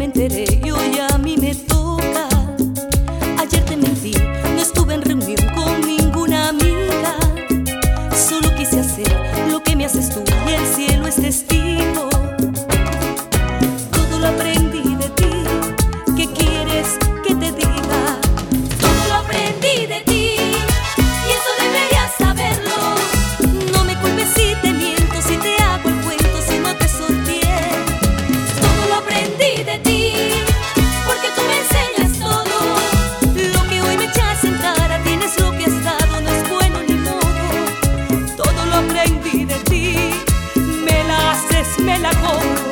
enteré y hoy a mí me toca. Ayer te mentí, no estuve en reunión con ninguna amiga. Solo quise hacer lo que me haces tú y el cielo es testigo. Todo lo aprendí de ti, ¿qué quieres que te diga? Todo lo aprendí de ti y eso deberías saberlo. No me culpes si te miento, si te hago el cuento, si no te sorteé. Todo lo aprendí de ti, porque tú me enseñas todo. Lo que hoy me echas en cara, tienes lo que has dado, no es bueno ni modo. Todo lo aprendí de ti, me la haces, me la cobro.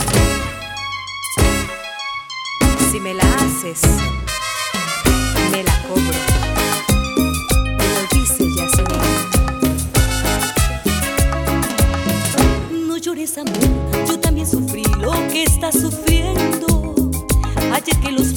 Si me la haces, me la cobro. Lo dice Yasmín. No llores, amor, yo también sufrí lo que estás sufriendo. Ayer que los